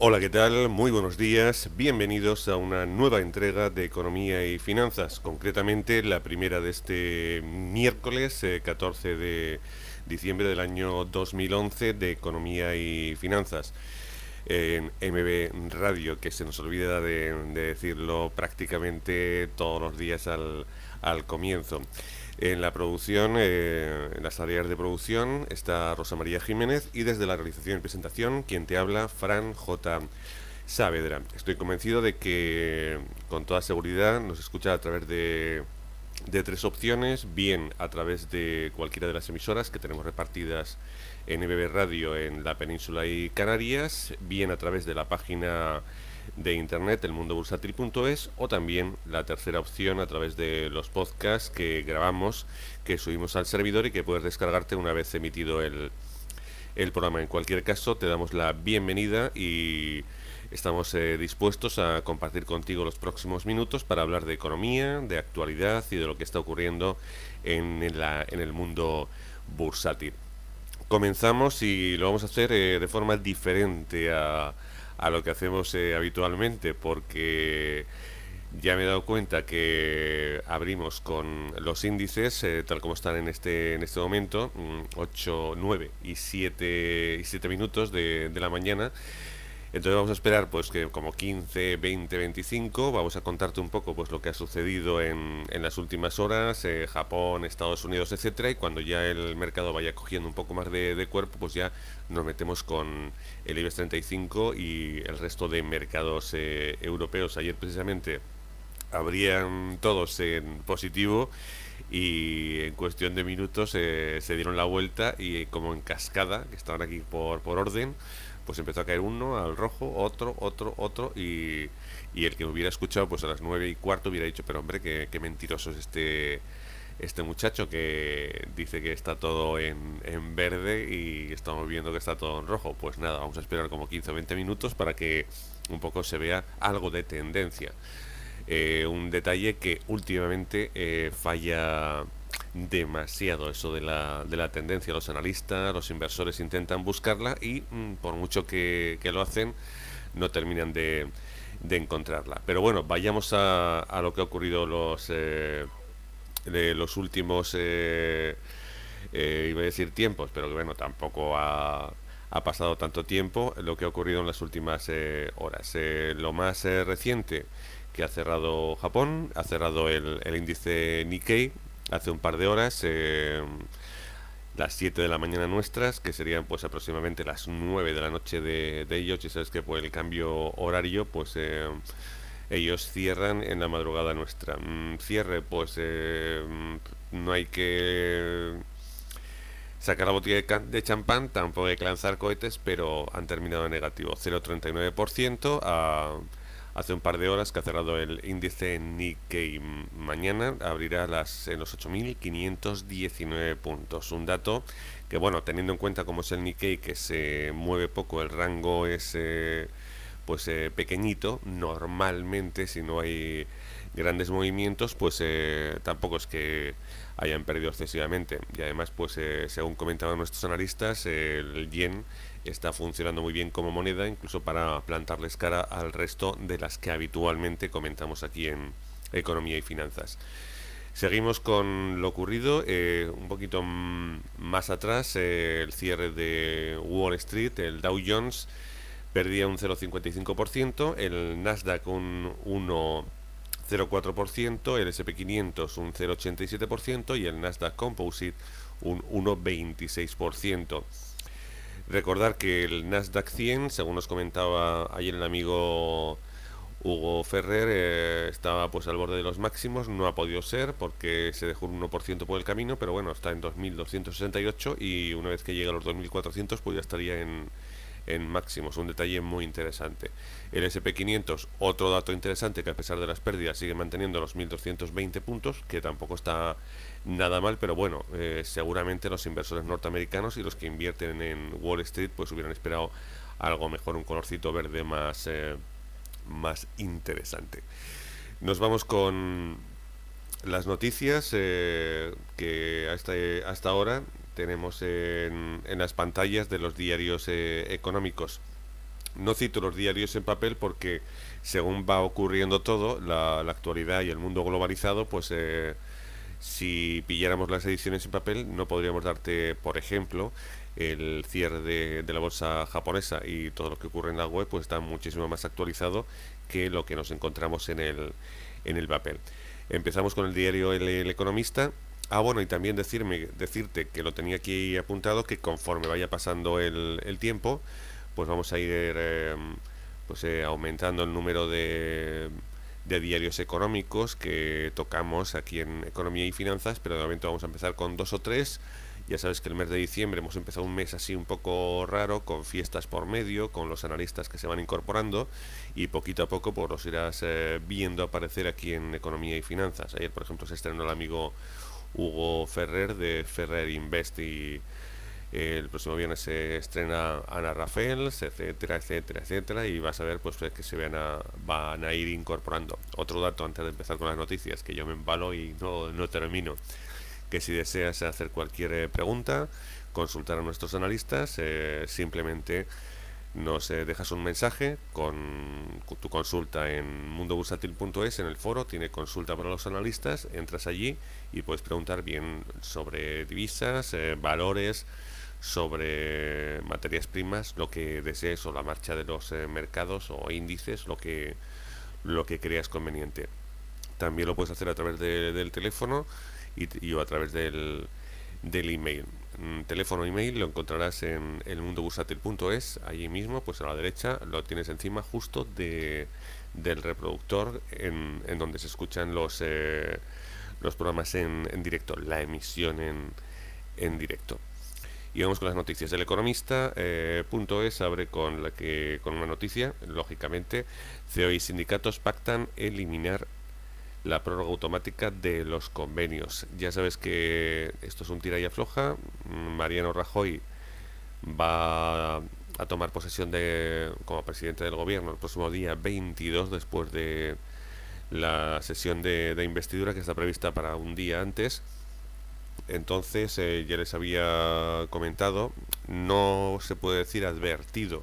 Hola, ¿qué tal? Muy buenos días. Bienvenidos a una nueva entrega de Economía y Finanzas, concretamente la primera de este miércoles 14 de diciembre del año 2011 de Economía y Finanzas en MB Radio, que se nos olvida de decirlo prácticamente todos los días al comienzo. En la producción, en las áreas de producción, está Rosa María Jiménez y desde la realización y presentación, quien te habla, Fran J. Saavedra. Estoy convencido de que con toda seguridad nos escucha a través de tres opciones, bien a través de cualquiera de las emisoras que tenemos repartidas en EBB Radio en la península y Canarias, bien a través de la página de internet elmundobursátil.es o también la tercera opción a través de los podcasts que grabamos, que subimos al servidor y que puedes descargarte una vez emitido el programa. En cualquier caso, te damos la bienvenida y estamos dispuestos a compartir contigo los próximos minutos para hablar de economía, de actualidad y de lo que está ocurriendo en el mundo bursátil. Comenzamos y lo vamos a hacer de forma diferente a lo que hacemos habitualmente, porque ya me he dado cuenta que abrimos con los índices tal como están en este momento, 8 9 y 7 minutos de la mañana. Entonces vamos a esperar pues que como 15 20 25 vamos a contarte un poco pues lo que ha sucedido en las últimas horas, Japón, Estados Unidos, etcétera, y cuando ya el mercado vaya cogiendo un poco más de cuerpo, pues ya nos metemos con el IBEX 35 y el resto de mercados europeos. Ayer precisamente abrían todos en positivo y en cuestión de minutos se dieron la vuelta y como en cascada, que estaban aquí por orden, pues empezó a caer uno al rojo, otro y el que hubiera escuchado pues a las 9:15 hubiera dicho, pero hombre, qué mentiroso es este muchacho que dice que está todo en verde y estamos viendo que está todo en rojo. Pues nada, vamos a esperar como 15 o 20 minutos para que un poco se vea algo de tendencia. Un detalle que últimamente falla demasiado, eso de la tendencia. Los analistas, los inversores intentan buscarla y por mucho que lo hacen, no terminan de encontrarla. Pero bueno, vayamos a lo que ha ocurrido de los últimos, iba a decir tiempos, pero que bueno, tampoco ha pasado tanto tiempo lo que ha ocurrido en las últimas horas. Lo más reciente que ha cerrado Japón, ha cerrado el índice Nikkei hace un par de horas, las 7 de la mañana nuestras, que serían pues aproximadamente las 9 de la noche de ellos, y sabes que por el cambio horario pues ellos cierran en la madrugada nuestra. Cierre pues no hay que sacar la botella de champán, tampoco hay que lanzar cohetes, pero han terminado en negativo, 0,39%. Hace un par de horas que ha cerrado el índice Nikkei. Mañana abrirá en los 8.519 puntos. Un dato que, bueno, teniendo en cuenta cómo es el Nikkei, que se mueve poco, el rango es pequeñito. Normalmente, si no hay grandes movimientos, pues tampoco es que hayan perdido excesivamente. Y además, pues según comentaban nuestros analistas, el yen está funcionando muy bien como moneda, incluso para plantarles cara al resto de las que habitualmente comentamos aquí en Economía y Finanzas. Seguimos con lo ocurrido un poquito más atrás, el cierre de Wall Street, el Dow Jones perdía un 0,55%, el Nasdaq un 1,04%, el SP500 un 0,87% y el Nasdaq Composite un 1,26%. Recordar que el Nasdaq 100, según nos comentaba ayer el amigo Hugo Ferrer, estaba pues al borde de los máximos, no ha podido ser porque se dejó un 1% por el camino, pero bueno, está en 2.268 y una vez que llegue a los 2.400 pues ya estaría en máximos, un detalle muy interesante. El SP500, otro dato interesante, que a pesar de las pérdidas sigue manteniendo los 1.220 puntos, que tampoco está nada mal, pero bueno, seguramente los inversores norteamericanos y los que invierten en Wall Street pues hubieran esperado algo mejor, un colorcito verde más interesante. Nos vamos con las noticias que hasta ahora tenemos en las pantallas de los diarios económicos. No cito los diarios en papel porque según va ocurriendo todo, la actualidad y el mundo globalizado, pues si pilláramos las ediciones en papel no podríamos darte, por ejemplo, el cierre de la bolsa japonesa, y todo lo que ocurre en la web pues está muchísimo más actualizado que lo que nos encontramos en el papel. Empezamos con el diario El Economista. Ah, bueno, y también decirte que lo tenía aquí apuntado, que conforme vaya pasando el tiempo, pues vamos a ir aumentando el número de diarios económicos que tocamos aquí en Economía y Finanzas, pero de momento vamos a empezar con 2 o 3. Ya sabes que el mes de diciembre hemos empezado un mes así un poco raro, con fiestas por medio, con los analistas que se van incorporando, y poquito a poco pues los irás viendo aparecer aquí en Economía y Finanzas. Ayer, por ejemplo, se estrenó el amigo Hugo Ferrer de Ferrer Invest, y el próximo viernes se estrena Ana Rafael, etcétera, etcétera, etcétera, y vas a ver pues que van a ir incorporando. Otro dato antes de empezar con las noticias, que yo me embalo y no termino, que si deseas hacer cualquier pregunta, consultar a nuestros analistas, simplemente nos dejas un mensaje con tu consulta en mundobursátil.es. En el foro tiene consulta para los analistas, entras allí y puedes preguntar bien sobre divisas, valores, sobre materias primas, lo que desees, o la marcha de los mercados o índices, lo que creas conveniente. También lo puedes hacer a través del teléfono o a través del email. Teléfono e email lo encontrarás en elmundobursátil.es. Allí mismo, pues a la derecha, lo tienes encima justo del reproductor en donde se escuchan los programas en directo, la emisión en directo. Y vamos con las noticias. El Economista.es abre con una noticia, lógicamente. CEO y sindicatos pactan eliminar la prórroga automática de los convenios. Ya sabes que esto es un tira y afloja. Mariano Rajoy va a tomar posesión como presidente del gobierno el próximo día 22, después de la sesión de investidura, que está prevista para un día antes. Entonces, ya les había comentado, no se puede decir advertido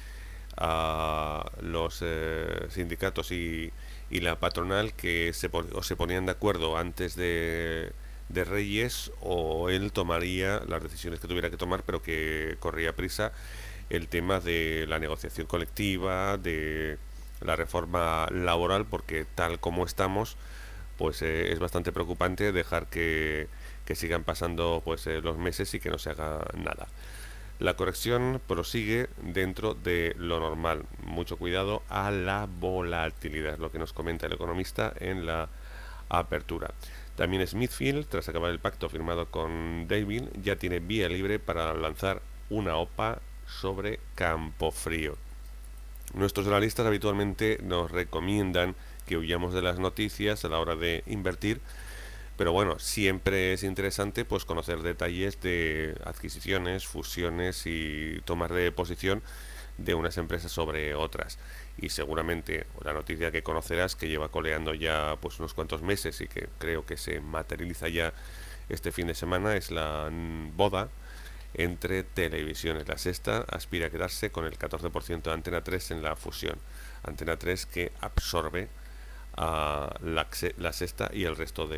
a los sindicatos y la patronal, que se ponían de acuerdo antes de Reyes, o él tomaría las decisiones que tuviera que tomar, pero que corría prisa el tema de la negociación colectiva, de la reforma laboral, porque tal como estamos, pues es bastante preocupante dejar que sigan pasando los meses y que no se haga nada. La corrección prosigue dentro de lo normal. Mucho cuidado a la volatilidad, lo que nos comenta el Economista en la apertura. También Smithfield, tras acabar el pacto firmado con David, ya tiene vía libre para lanzar una OPA sobre Campofrío. Nuestros analistas habitualmente nos recomiendan que huyamos de las noticias a la hora de invertir, pero bueno, siempre es interesante pues conocer detalles de adquisiciones, fusiones y tomas de posición de unas empresas sobre otras. Y seguramente la noticia que conocerás, que lleva coleando ya pues unos cuantos meses y que creo que se materializa ya este fin de semana, es la boda entre televisiones. La Sexta aspira a quedarse con el 14% de Antena 3 en la fusión. Antena 3 que absorbe a la Sexta y el resto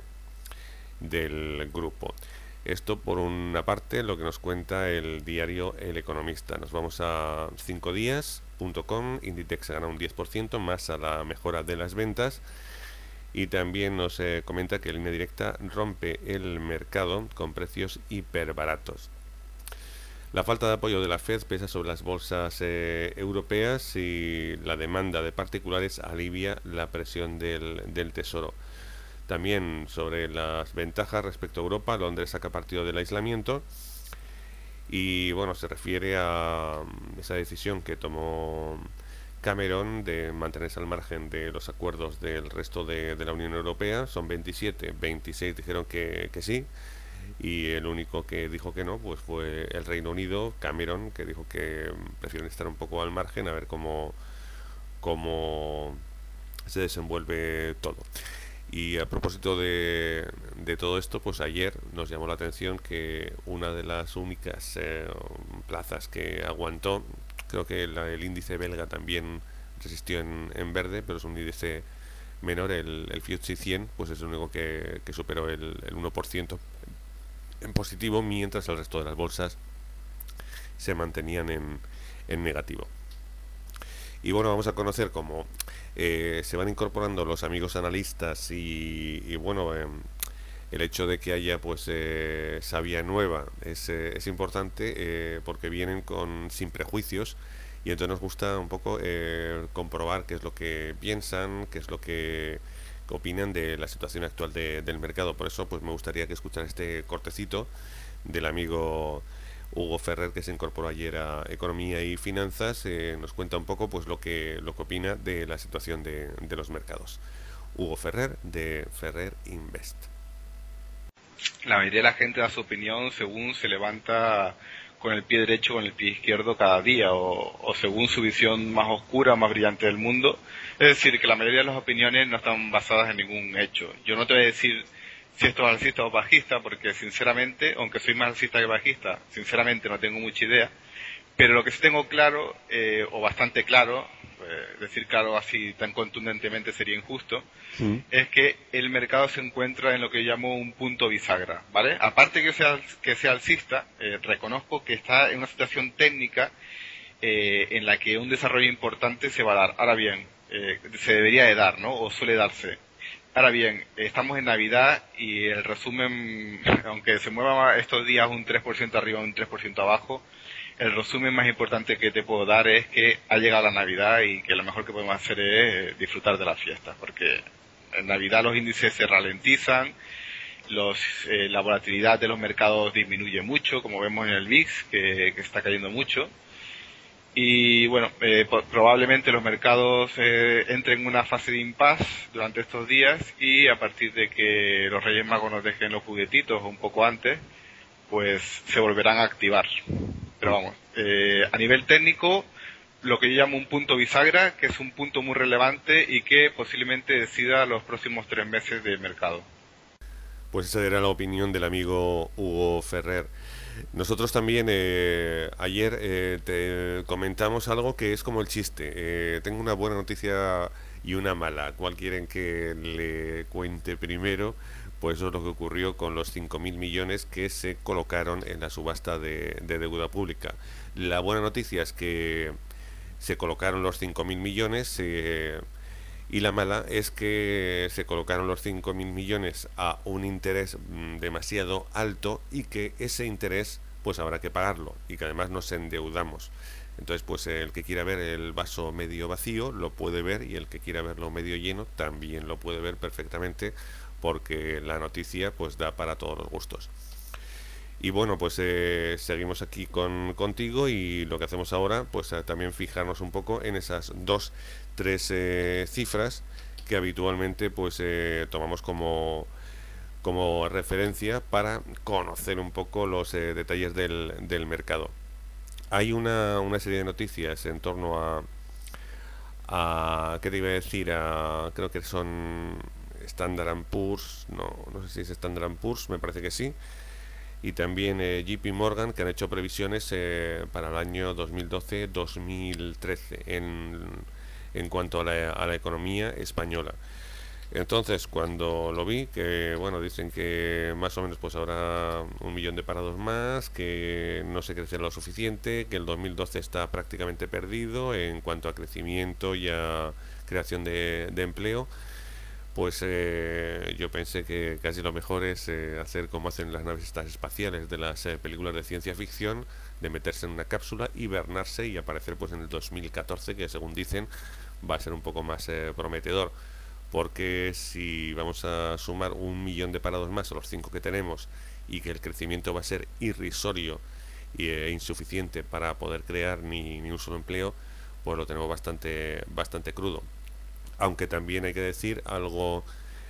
del grupo. Esto por una parte, lo que nos cuenta el diario El Economista. Nos vamos a 5días.com. Inditex gana un 10% más a la mejora de las ventas, y también nos comenta que Línea Directa rompe el mercado con precios hiperbaratos. La falta de apoyo de la Fed pesa sobre las bolsas europeas, y la demanda de particulares alivia la presión del Tesoro. También sobre las ventajas respecto a Europa, Londres saca partido del aislamiento, y bueno, se refiere a esa decisión que tomó Cameron de mantenerse al margen de los acuerdos del resto de la Unión Europea. Son 27, 26 dijeron que sí, y el único que dijo que no pues fue el Reino Unido, Cameron, que dijo que prefieren estar un poco al margen a ver cómo se desenvuelve todo. Y a propósito de todo esto, pues ayer nos llamó la atención que una de las únicas plazas que aguantó, Creo que el índice belga también resistió en verde, pero es un índice menor. El FTSE 100 pues es el único que superó el 1% en positivo, mientras el resto de las bolsas se mantenían en negativo. Y bueno, vamos a conocer cómo se van incorporando los amigos analistas y bueno, el hecho de que haya pues savia nueva es importante, porque vienen sin prejuicios, y entonces nos gusta un poco comprobar qué es lo que piensan, qué es lo que opinan de la situación actual del mercado. Por eso pues me gustaría que escucharan este cortecito del amigo Hugo Ferrer, que se incorporó ayer a Economía y Finanzas. Nos cuenta un poco pues lo que opina de la situación de los mercados. Hugo Ferrer, de Ferrer Invest. La mayoría de la gente da su opinión según se levanta con el pie derecho o con el pie izquierdo cada día, o según su visión más oscura, más brillante del mundo. Es decir, que la mayoría de las opiniones no están basadas en ningún hecho. Yo no te voy a decir si esto es alcista o bajista, porque sinceramente, aunque soy más alcista que bajista, sinceramente no tengo mucha idea. Pero lo que sí tengo claro, o bastante claro, decir claro así tan contundentemente sería injusto, es que el mercado se encuentra en lo que llamo un punto bisagra, ¿vale? Aparte que sea alcista, reconozco que está en una situación técnica en la que un desarrollo importante se va a dar. Ahora bien, se debería de dar, ¿no? O suele darse. Ahora bien, estamos en Navidad y el resumen, aunque se mueva estos días un 3% arriba, un 3% abajo, el resumen más importante que te puedo dar es que ha llegado la Navidad y que lo mejor que podemos hacer es disfrutar de las fiestas, porque en Navidad los índices se ralentizan, la volatilidad de los mercados disminuye mucho, como vemos en el VIX, que está cayendo mucho. Y bueno, probablemente los mercados entren en una fase de impasse durante estos días, y a partir de que los Reyes Magos nos dejen los juguetitos un poco antes, pues se volverán a activar. Pero vamos, a nivel técnico, lo que yo llamo un punto bisagra, que es un punto muy relevante y que posiblemente decida los próximos 3 meses de mercado. Pues esa era la opinión del amigo Hugo Ferrer. Nosotros también ayer te comentamos algo que es como el chiste. Tengo una buena noticia y una mala. ¿Cuál quieren que le cuente primero? Pues eso es lo que ocurrió con los 5.000 millones que se colocaron en la subasta de deuda pública. La buena noticia es que se colocaron los 5.000 millones, y la mala es que se colocaron los 5.000 millones a un interés demasiado alto, y que ese interés pues habrá que pagarlo, y que además nos endeudamos. Entonces pues el que quiera ver el vaso medio vacío lo puede ver, y el que quiera verlo medio lleno también lo puede ver perfectamente, porque la noticia pues da para todos los gustos. Y bueno, pues seguimos aquí contigo, y lo que hacemos ahora pues también fijarnos un poco en esas tres cifras que habitualmente pues tomamos como referencia para conocer un poco los detalles del mercado. Hay una serie de noticias en torno ¿qué te iba a decir? Creo que son Standard Poor's, no sé si es Standard Poor's, me parece que sí, y también JP Morgan, que han hecho previsiones para el año 2012-2013 en cuanto a la economía española. Entonces, cuando lo vi, que bueno, dicen que más o menos pues habrá 1 millón de parados más, que no se crece lo suficiente, que el 2012 está prácticamente perdido en cuanto a crecimiento y a creación de empleo, pues yo pensé que casi lo mejor es hacer como hacen las naves estas espaciales de las películas de ciencia ficción, de meterse en una cápsula, hibernarse y aparecer pues en el 2014, que según dicen va a ser un poco más prometedor. Porque si vamos a sumar 1 millón de parados más a los 5 que tenemos, y que el crecimiento va a ser irrisorio e insuficiente para poder crear ni un solo empleo, pues lo tenemos bastante crudo. Aunque también hay que decir algo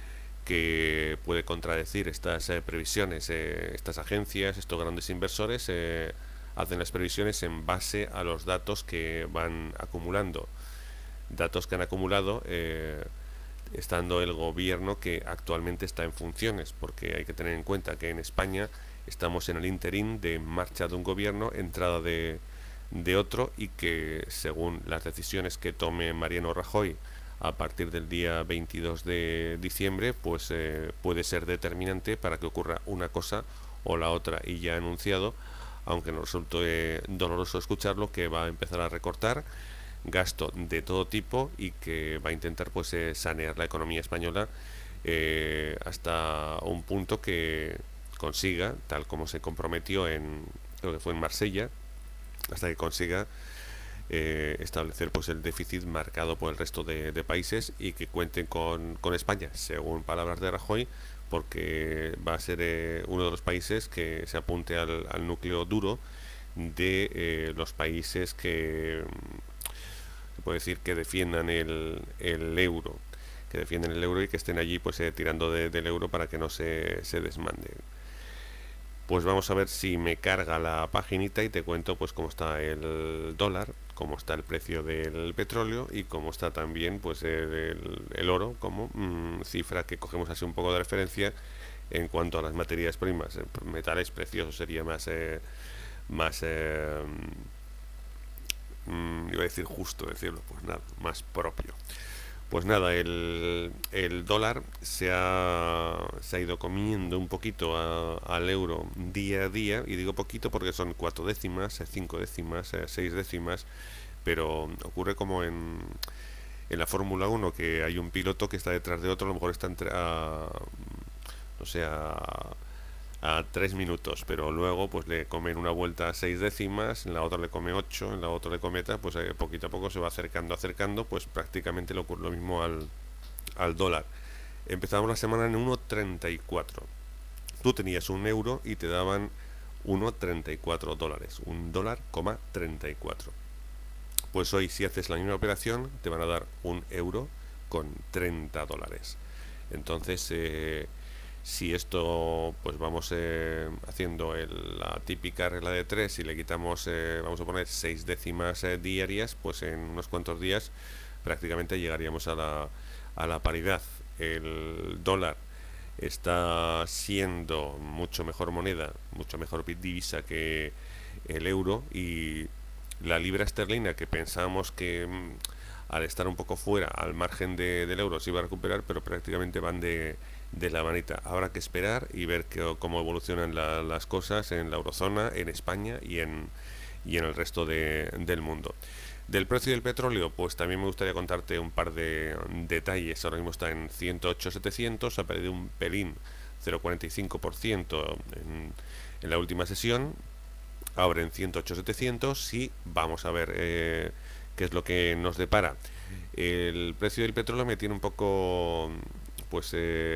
que puede contradecir estas previsiones. Estas agencias, estos grandes inversores hacen las previsiones en base a los datos que van acumulando. Datos que han acumulado estando el gobierno que actualmente está en funciones, porque hay que tener en cuenta que en España estamos en el interín de marcha de un gobierno, entrada de de otro, y que según las decisiones que tome Mariano Rajoy a partir del día 22 de diciembre, pues puede ser determinante para que ocurra una cosa o la otra. Y ya ha anunciado, aunque nos resulte doloroso escucharlo, que va a empezar a recortar gasto de todo tipo y que va a intentar pues sanear la economía española hasta un punto que consiga, tal como se comprometió en, creo que fue en Marsella, hasta que consiga establecer pues el déficit marcado por el resto de países, y que cuenten con España, según palabras de Rajoy, porque va a ser uno de los países que se apunte al núcleo duro de los países que se puede decir que defiendan el euro, que defienden el euro y que estén allí pues tirando del euro para que no se desmande. Pues vamos a ver si me carga la paginita y te cuento pues cómo está el dólar, cómo está el precio del petróleo y cómo está también pues el oro como cifra que cogemos así un poco de referencia en cuanto a las materias primas. Metales preciosos sería más iba a decir justo decirlo, pues nada, más propio. Pues nada, el dólar se ha ido comiendo un poquito al euro día a día, y digo poquito porque son 4 décimas, 5 décimas, 6 décimas, pero ocurre como en la Fórmula 1, que hay un piloto que está detrás de otro, a lo mejor está no sé, a 3 minutos, pero luego pues le comen una vuelta a 6 décimas, en la otra le come 8, en la otra le come 3, pues poquito a poco se va acercando, pues prácticamente le ocurre lo mismo al dólar. Empezamos la semana en 1,34. Tú tenías un euro y te daban 1,34 dólares, un dólar, 34. Pues hoy, si haces la misma operación, te van a dar un euro con 30 dólares. Entonces, si esto pues vamos haciendo la típica regla de 3 y le quitamos, vamos a poner 6 décimas diarias, pues en unos cuantos días prácticamente llegaríamos a la paridad. El dólar está siendo mucho mejor moneda, mucho mejor divisa que el euro, y la libra esterlina, que pensábamos que al estar un poco fuera, al margen del euro, se iba a recuperar, pero prácticamente van de la manita. Habrá que esperar y ver cómo evolucionan las cosas en la eurozona, en España y en el resto del mundo. Del precio del petróleo, pues también me gustaría contarte un par de detalles. Ahora mismo está en 108,700, ha perdido un pelín, 0,45% en la última sesión. Ahora en 108,700, y vamos a ver qué es lo que nos depara. El precio del petróleo me tiene un poco pues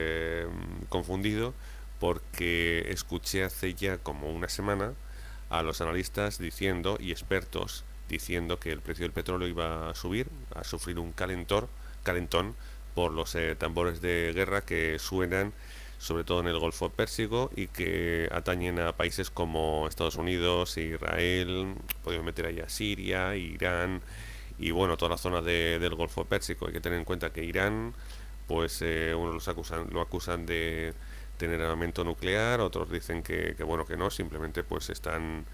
confundido, porque escuché hace ya como una semana a los analistas diciendo y expertos diciendo que el precio del petróleo iba a subir, a sufrir un calentón por los tambores de guerra que suenan sobre todo en el Golfo Pérsico y que atañen a países como Estados Unidos, Israel, podemos meter ahí a Siria, Irán y bueno, toda la zona del Golfo Pérsico. Hay que tener en cuenta que Irán, pues unos lo acusan de tener armamento nuclear, otros dicen que bueno, que no, simplemente pues están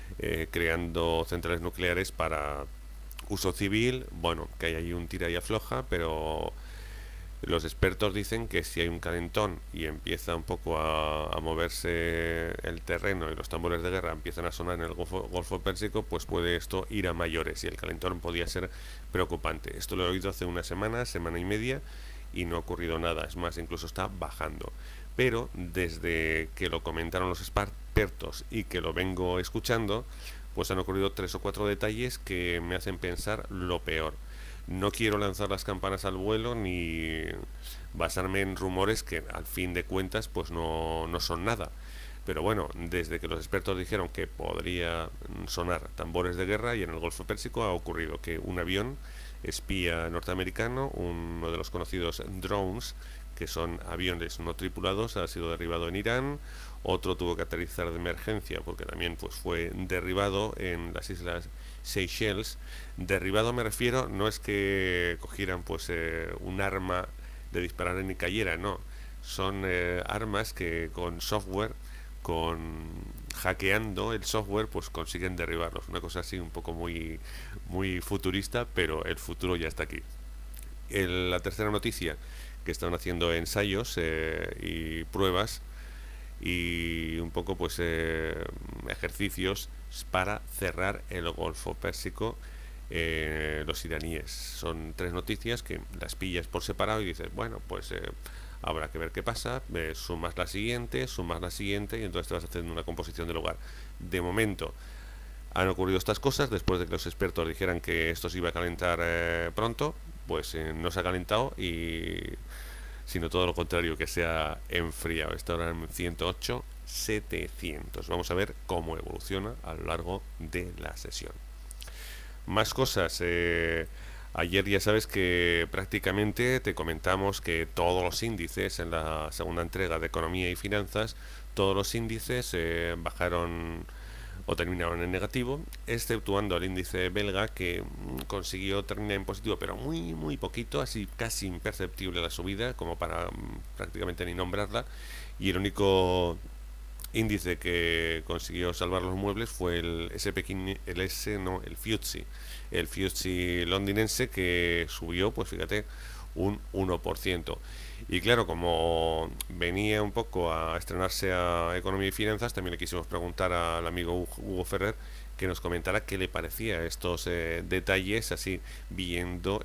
creando centrales nucleares para uso civil. Bueno, que hay ahí un tira y afloja, pero los expertos dicen que si hay un calentón y empieza un poco a moverse el terreno y los tambores de guerra empiezan a sonar en el Golfo Pérsico, pues puede esto ir a mayores y el calentón podría ser preocupante. Esto lo he oído hace una semana y media, y no ha ocurrido nada. Es más, incluso está bajando. Pero desde que lo comentaron los expertos y que lo vengo escuchando, pues han ocurrido 3 o 4 detalles que me hacen pensar lo peor. No quiero lanzar las campanas al vuelo ni basarme en rumores que al fin de cuentas pues no son nada. Pero bueno, desde que los expertos dijeron que podría sonar tambores de guerra, y en el Golfo Pérsico ha ocurrido que un avión espía norteamericano, uno de los conocidos drones, que son aviones no tripulados, ha sido derribado en Irán. Otro tuvo que aterrizar de emergencia porque también pues fue derribado en las islas Seychelles. Derribado me refiero, no es que cogieran pues un arma de disparar y cayera, no. Son armas que con software, con hackeando el software pues consiguen derribarlos. Una cosa así un poco muy futurista, pero el futuro ya está aquí. La tercera noticia, que están haciendo ensayos y pruebas y un poco pues ejercicios para cerrar el Golfo Pérsico, los iraníes. Son tres noticias que las pillas por separado y dices, bueno, pues habrá que ver qué pasa, sumas la siguiente y entonces te vas haciendo una composición del lugar. De momento han ocurrido estas cosas después de que los expertos dijeran que esto se iba a calentar pronto, pues no se ha calentado y sino todo lo contrario, que se ha enfriado. Está ahora en 108, 700. Vamos a ver cómo evoluciona a lo largo de la sesión. Más cosas. Ayer ya sabes que prácticamente te comentamos que todos los índices en la segunda entrega de Economía y Finanzas, todos los índices bajaron o terminaron en negativo, exceptuando el índice belga que consiguió terminar en positivo, pero muy poquito, así casi imperceptible la subida, como para prácticamente ni nombrarla, y el único índice que consiguió salvar los muebles fue el el FTSE londinense, que subió, pues fíjate, un 1%. Y claro, como venía un poco a estrenarse a Economía y Finanzas, también le quisimos preguntar al amigo Hugo Ferrer que nos comentara qué le parecía estos detalles, así viendo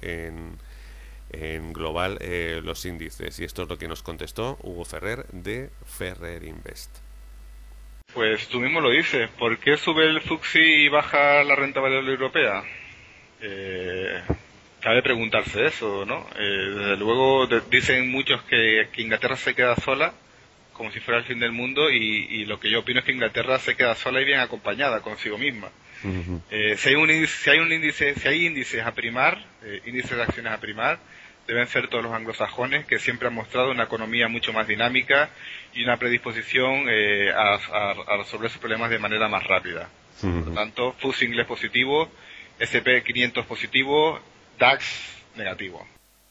en global los índices. Y esto es lo que nos contestó Hugo Ferrer de Ferrer Invest. Pues tú mismo lo dices, ¿por qué sube el FTSE y baja la renta variable europea? Eh, Cabe preguntarse eso, ¿no? Desde luego dicen muchos que Inglaterra se queda sola, como si fuera el fin del mundo, y lo que yo opino es que Inglaterra se queda sola y bien acompañada consigo misma. Ujú. Si hay índices a primar, índices de acciones a primar, deben ser todos los anglosajones, que siempre han mostrado una economía mucho más dinámica y una predisposición a resolver sus problemas de manera más rápida. Por lo Ujú. tanto, FTSE inglés positivo, S&P 500 positivo, DAX negativo.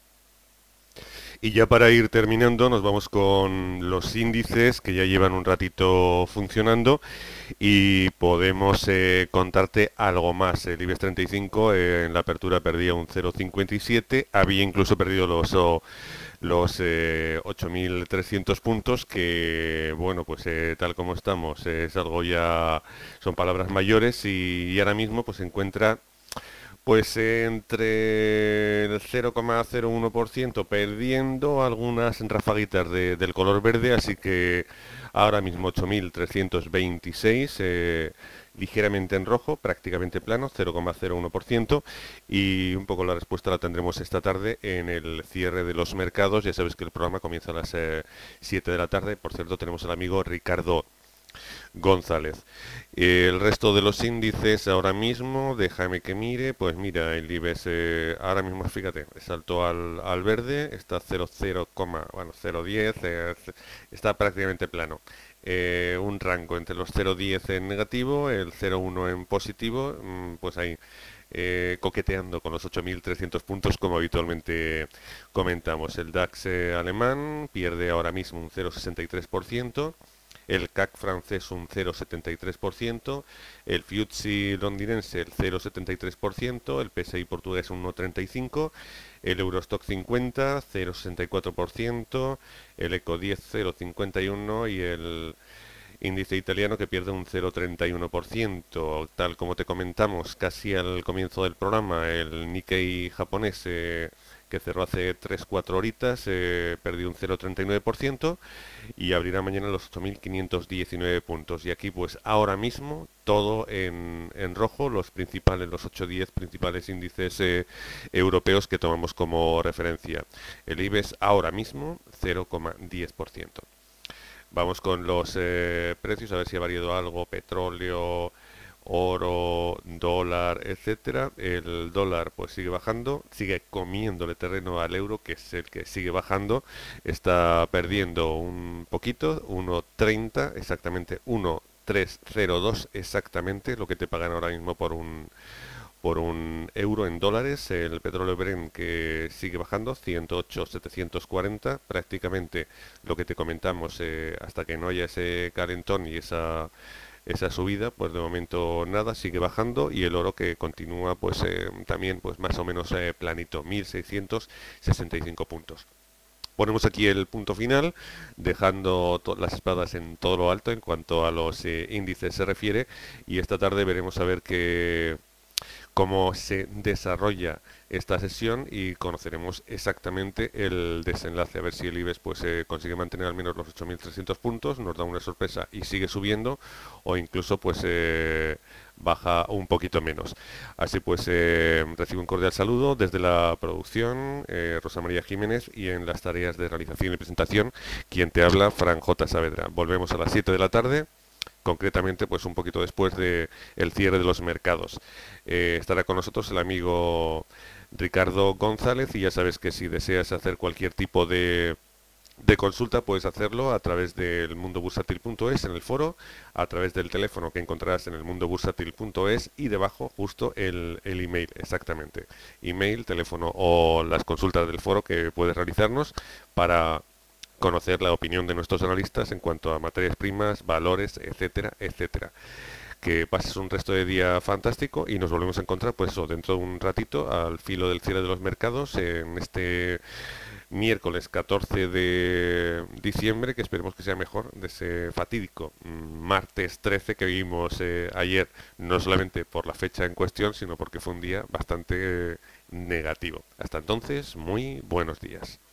Y ya para ir terminando, nos vamos con los índices que ya llevan un ratito funcionando y podemos contarte algo más. El IBEX 35 en la apertura perdía un 0,57, había incluso perdido los 8.300 puntos, que bueno, pues tal como estamos, es algo ya, son palabras mayores y ahora mismo pues se encuentra pues entre el 0,01% perdiendo algunas rafaguitas del color verde, así que ahora mismo 8.326, ligeramente en rojo, prácticamente plano, 0,01%, y un poco la respuesta la tendremos esta tarde en el cierre de los mercados. Ya sabes que el programa comienza a las 7 de la tarde. Por cierto, tenemos al amigo Ricardo González. El resto de los índices ahora mismo, déjame que mire, pues mira, el IBEX ahora mismo, fíjate, saltó al verde, está 0,0, bueno, 0,10, está prácticamente plano. Un rango entre los 0,10 en negativo, el 0,1 en positivo, pues ahí coqueteando con los 8.300 puntos como habitualmente comentamos. El DAX alemán pierde ahora mismo un 0,63%. El CAC francés un 0,73%, el FTSE londinense el 0,73%, el PSI portugués un 1,35%, el Eurostock 50 0,64%, el ECO 10 0,51% y el índice italiano que pierde un 0,31%. Tal como te comentamos casi al comienzo del programa, el Nikkei japonés que cerró hace 3-4 horitas, perdió un 0,39% y abrirá mañana los 8.519 puntos. Y aquí pues ahora mismo todo en rojo, los 8-10 principales índices europeos que tomamos como referencia. El IBEX ahora mismo 0,10%. Vamos con los precios, a ver si ha variado algo, petróleo, oro, dólar, etcétera. El dólar pues sigue bajando, sigue comiéndole terreno al euro, que es el que sigue bajando, está perdiendo un poquito, 1,30, exactamente 1,302 exactamente, lo que te pagan ahora mismo por un euro en dólares. El petróleo Brent que sigue bajando, 108,740, prácticamente lo que te comentamos, hasta que no haya ese calentón y esa esa subida, pues de momento nada, sigue bajando, y el oro que continúa pues también pues más o menos planito, 1.665 puntos. Ponemos aquí el punto final, dejando las espadas en todo lo alto en cuanto a los índices se refiere, y esta tarde veremos a ver cómo se desarrolla esta sesión y conoceremos exactamente el desenlace, a ver si el IBEX pues consigue mantener al menos los 8.300 puntos, nos da una sorpresa y sigue subiendo, o incluso pues baja un poquito menos. Así pues recibo un cordial saludo desde la producción, Rosa María Jiménez, y en las tareas de realización y presentación, quien te habla, Fran J. Saavedra. Volvemos a las 7 de la tarde, concretamente pues un poquito después de el cierre de los mercados. Estará con nosotros el amigo Ricardo González, y ya sabes que si deseas hacer cualquier tipo de consulta puedes hacerlo a través del mundobursátil.es en el foro, a través del teléfono que encontrarás en el mundobursátil.es, y debajo justo el email, exactamente. Email, teléfono o las consultas del foro que puedes realizarnos para conocer la opinión de nuestros analistas en cuanto a materias primas, valores, etcétera, etcétera. Que pases un resto de día fantástico y nos volvemos a encontrar pues eso, dentro de un ratito, al filo del cierre de los mercados, en este miércoles 14 de diciembre, que esperemos que sea mejor de ese fatídico martes 13 que vimos ayer, no solamente por la fecha en cuestión, sino porque fue un día bastante negativo. Hasta entonces, muy buenos días.